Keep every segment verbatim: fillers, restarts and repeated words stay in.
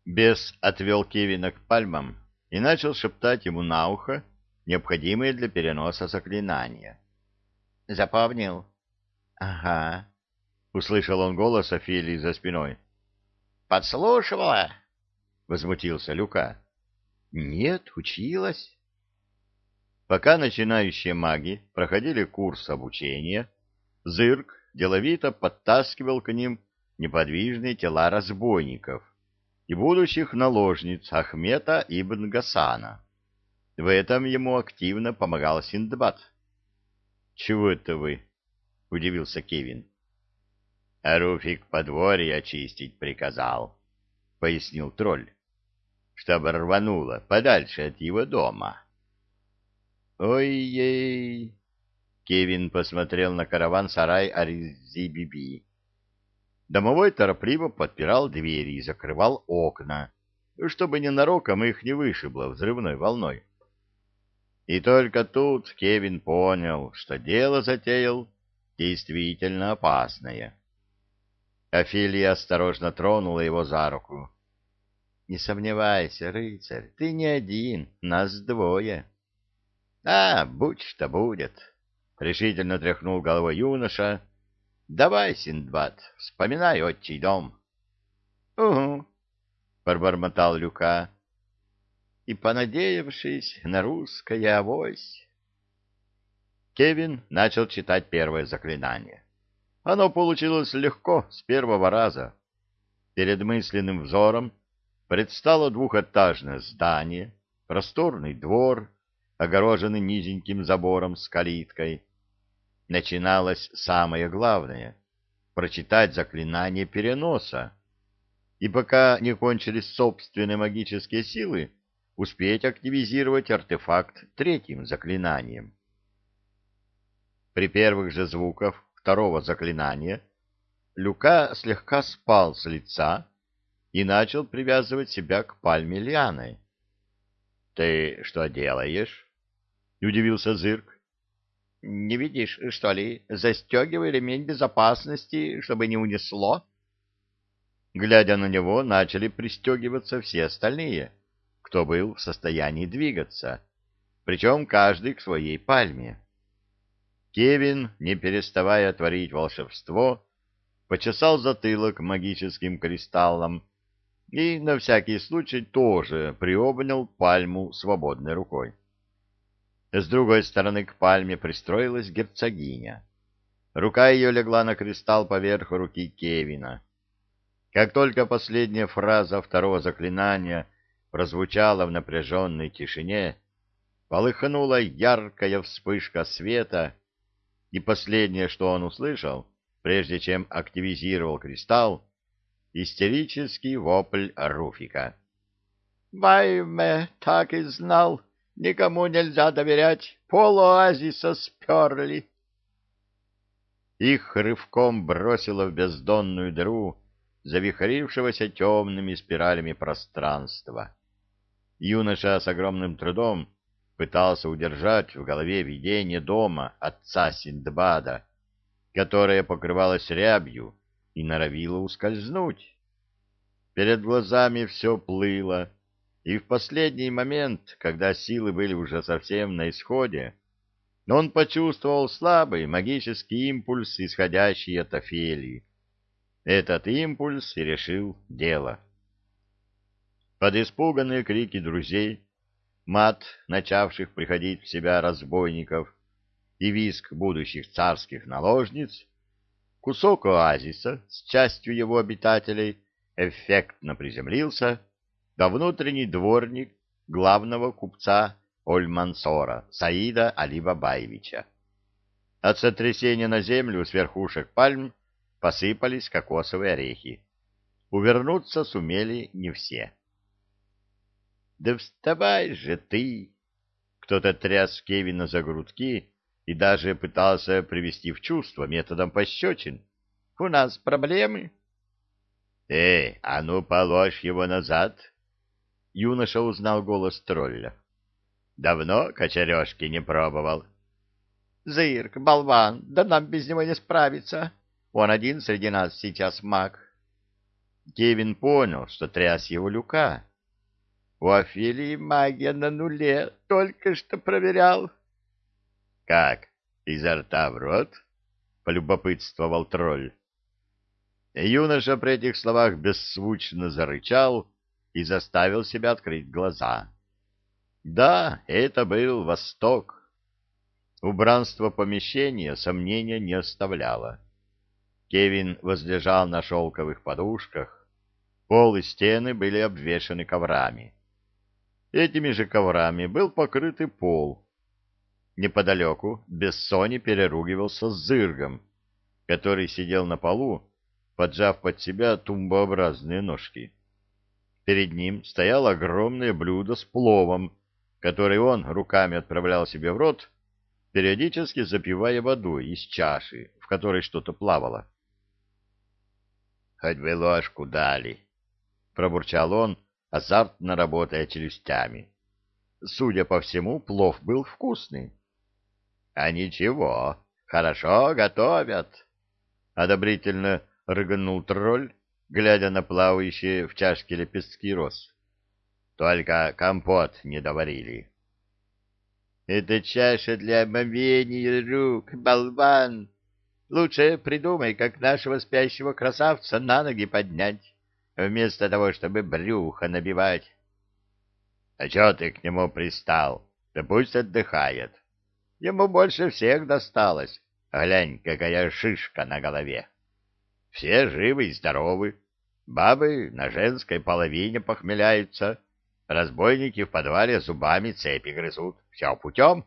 Бес отвел Кевина к пальмам и начал шептать ему на ухо необходимые для переноса заклинания. «Запомнил?» «Ага», — услышал он голос Офелии за спиной. «Подслушивала?» — возмутился Люка. «Нет, училась». Пока начинающие маги проходили курс обучения, Зырк деловито подтаскивал к ним неподвижные тела разбойников и будущих наложниц Ахмета ибн Гасана. В этом ему активно помогал Синдбад. — Чего это вы? — удивился Кевин. — А Руфик подворье очистить приказал, — пояснил тролль, — чтобы рвануло подальше от его дома. — Ой-ей! — Кевин посмотрел на караван-сарай Арзи-Биби. Домовой торопливо подпирал двери и закрывал окна, чтобы ненароком их не вышибло взрывной волной. И только тут Кевин понял, что дело затеял действительно опасное. Офелия осторожно тронула его за руку. — Не сомневайся, рыцарь, ты не один, нас двое. — А, будь что будет, — решительно тряхнул головой юноша. — Давай, Синдбад, вспоминай отчий дом. — Угу, — пробормотал Люка. И, понадеявшись на русское авось... Кевин начал читать первое заклинание. Оно получилось легко, с первого раза. Перед мысленным взором предстало двухэтажное здание, просторный двор, огороженный низеньким забором с калиткой. Начиналось самое главное — прочитать заклинание переноса. И пока не кончились собственные магические силы, успеть активизировать артефакт третьим заклинанием. При первых же звуках второго заклинания Люка слегка спал с лица и начал привязывать себя к пальме лианой. — Ты что делаешь? — удивился Зырк. — Не видишь, что ли? Застегивай ремень безопасности, чтобы не унесло. Глядя на него, начали пристегиваться все остальные, кто был в состоянии двигаться, причем каждый к своей пальме. Кевин, не переставая творить волшебство, почесал затылок магическим кристаллом и на всякий случай тоже приобнял пальму свободной рукой. С другой стороны к пальме пристроилась герцогиня. Рука ее легла на кристалл поверх руки Кевина. Как только последняя фраза второго заклинания прозвучала в напряженной тишине, полыхнула яркая вспышка света, и последнее, что он услышал, прежде чем активизировал кристалл, истерический вопль Руфика. «Вайме, так и знал, никому нельзя доверять, полуоазиса сперли!» Их рывком бросило в бездонную дыру завихрившегося темными спиралями пространства. Юноша с огромным трудом пытался удержать в голове видение дома отца Синдбада, которое покрывалось рябью и норовило ускользнуть. Перед глазами все плыло, и в последний момент, когда силы были уже совсем на исходе, он почувствовал слабый магический импульс, исходящий от Офелии. Этот импульс и решил дело. Под испуганные крики друзей, мат начавших приходить в себя разбойников и визг будущих царских наложниц, кусок оазиса с частью его обитателей эффектно приземлился, да внутренний дворник главного купца Оль-Мансора Саида Али-Бабаевича. От сотрясения на землю с верхушек пальм посыпались кокосовые орехи. Увернуться сумели не все. — Да вставай же ты! Кто-то тряс Кевина за грудки и даже пытался привести в чувство методом пощечин. — У нас проблемы. — Эй, а ну положь его назад! Юноша узнал голос тролля. — Давно кочережки не пробовал. — Зырк, болван, да нам без него не справиться. Он один среди нас сейчас маг. Кевин понял, что тряс его Люка. У Офелии магия на нуле, только что проверял. — Как, изо рта в рот? — полюбопытствовал тролль. Юноша при этих словах беззвучно зарычал и заставил себя открыть глаза. Да, это был Восток. Убранство помещения сомнения не оставляло. Кевин возлежал на шелковых подушках, пол и стены были обвешаны коврами. Этими же коврами был покрыт и пол. Неподалеку Бессони переругивался с Зыргом, который сидел на полу, поджав под себя тумбообразные ножки. Перед ним стояло огромное блюдо с пловом, который он руками отправлял себе в рот, периодически запивая водой из чаши, в которой что-то плавало. — Хоть бы ложку дали, — пробурчал он, азартно работая челюстями. Судя по всему, плов был вкусный. — А ничего, хорошо готовят, — одобрительно рыгнул тролль, глядя на плавающие в чашке лепестки роз. — Только компот не доварили. — Это чаша для омовения рук, болван! Лучше придумай, как нашего спящего красавца на ноги поднять, вместо того, чтобы брюхо набивать. — А чё ты к нему пристал? Да пусть отдыхает. Ему больше всех досталось. Глянь, какая шишка на голове. Все живы и здоровы. Бабы на женской половине похмеляются. Разбойники в подвале зубами цепи грызут. Все путем.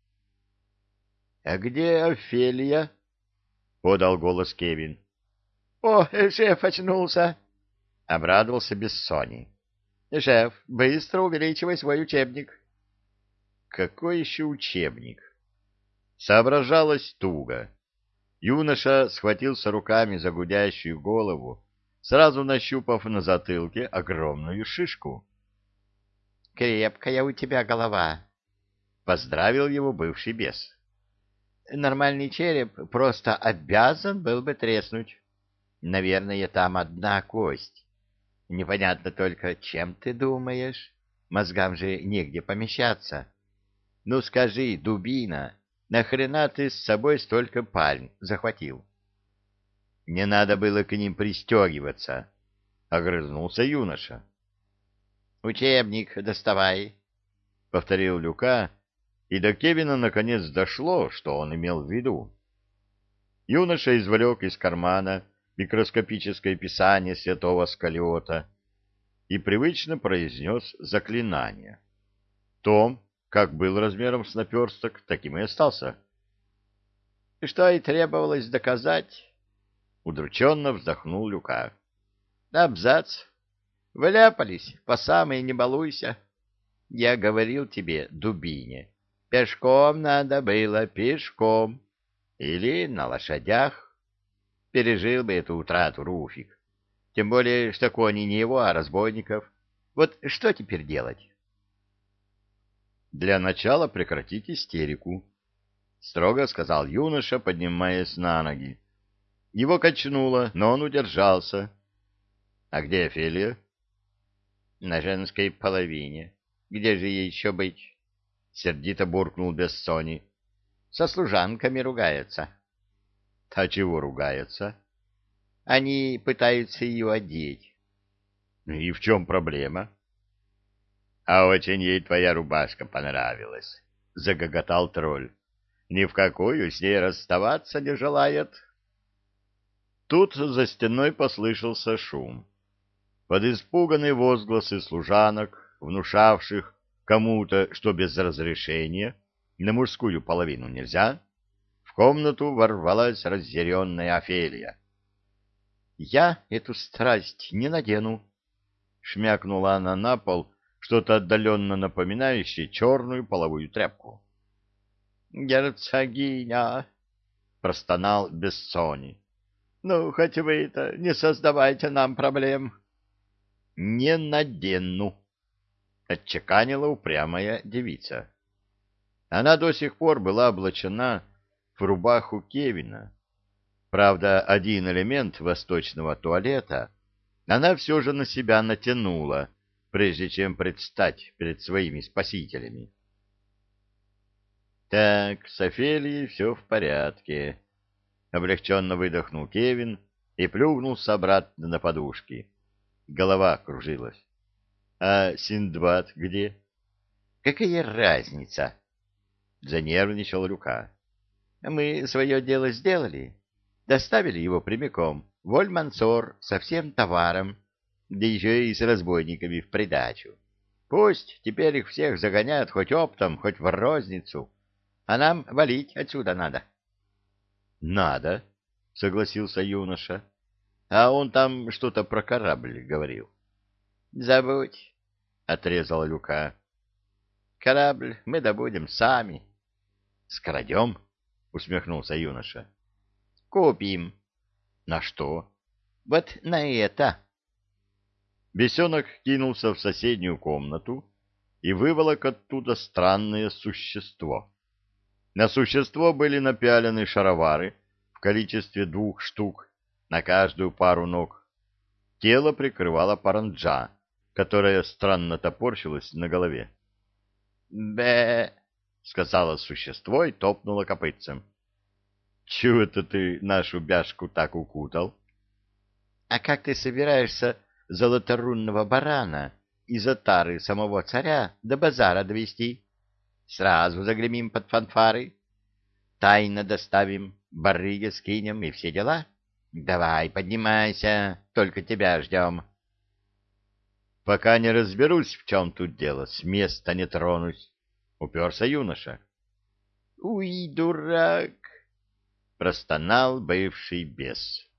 — А где Офелия? — подал голос Кевин. — О, шеф очнулся! — обрадовался Бессони. — Шеф, быстро увеличивай свой учебник. — Какой еще учебник? Соображалось туго. Юноша схватился руками за гудящую голову, сразу нащупав на затылке огромную шишку. — Крепкая у тебя голова, — поздравил его бывший бес. — Нормальный череп просто обязан был бы треснуть. Наверное, там одна кость. Непонятно только, чем ты думаешь? Мозгам же негде помещаться. Ну скажи, дубина, нахрена ты с собой столько пальм захватил? — Не надо было к ним пристегиваться, — огрызнулся юноша. — Учебник доставай, — повторил Люка, и до Кевина наконец дошло, что он имел в виду. Юноша извлек из кармана микроскопическое писание святого Скалиота и привычно произнес заклинание. Том, как был размером с наперсток, таким и остался. — Что и требовалось доказать, — удрученно вздохнул Люка. — Абзац. Вляпались, по самой не балуйся. Я говорил тебе, дубине, пешком надо было, пешком. Или на лошадях. Пережил бы эту утрату Руфик. Тем более, что кони не его, а разбойников. Вот что теперь делать? Для начала прекратить истерику, — строго сказал юноша, поднимаясь на ноги. Его качнуло, но он удержался. — А где Офелия? — На женской половине. Где же ей еще быть? — сердито буркнул Бессони. — Со служанками ругается. — А чего ругается? — Они пытаются ее одеть. — И в чем проблема? — А очень ей твоя рубашка понравилась, — загоготал тролль. — Ни в какую с ней расставаться не желает. Тут за стеной послышался шум. Под испуганные возгласы служанок, внушавших кому-то, что без разрешения на мужскую половину нельзя, в комнату ворвалась разъяренная Офелия. — Я эту страсть не надену, — шмякнула она на пол что-то отдаленно напоминающее черную половую тряпку. — Герцогиня! — простонал Бессони. — Ну, хоть вы-то не создавайте нам проблем. — Не надену, — отчеканила упрямая девица. Она до сих пор была облачена в рубаху Кевина. Правда, один элемент восточного туалета она все же на себя натянула, прежде чем предстать перед своими спасителями. «Так, с Офелией все в порядке», — облегченно выдохнул Кевин и плюхнулся обратно на подушки. Голова кружилась. «А Синдбад где?» «Какая разница?» — занервничал Люка. «Мы свое дело сделали. Доставили его прямиком в Оль-Мансор со всем товаром, да еще и с разбойниками в придачу. Пусть теперь их всех загоняют хоть оптом, хоть в розницу, а нам валить отсюда надо». «Надо», — согласился юноша. «А он там что-то про корабль говорил». «Забудь», — отрезал Люка. «корабль мы добудем сами». «Скрадем?» — усмехнулся юноша. «Купим». «На что?» «Вот на это». Бесенок кинулся в соседнюю комнату и выволок оттуда странное существо. На существо были напялены шаровары в количестве двух штук на каждую пару ног. Тело прикрывала паранджа, которая странно топорщилась на голове. «Бе», — сказала существо и топнуло копытцем. — Чего это ты нашу бяшку так укутал? — «а как ты собираешься золоторунного барана из отары самого царя до базара довести? Сразу загремим под фанфары, тайно доставим, барыги скинем и все дела. Давай, поднимайся, только тебя ждем». — Пока не разберусь, в чем тут дело, с места не тронусь, — уперся юноша. — Уй, дурак! — простонал бывший бес.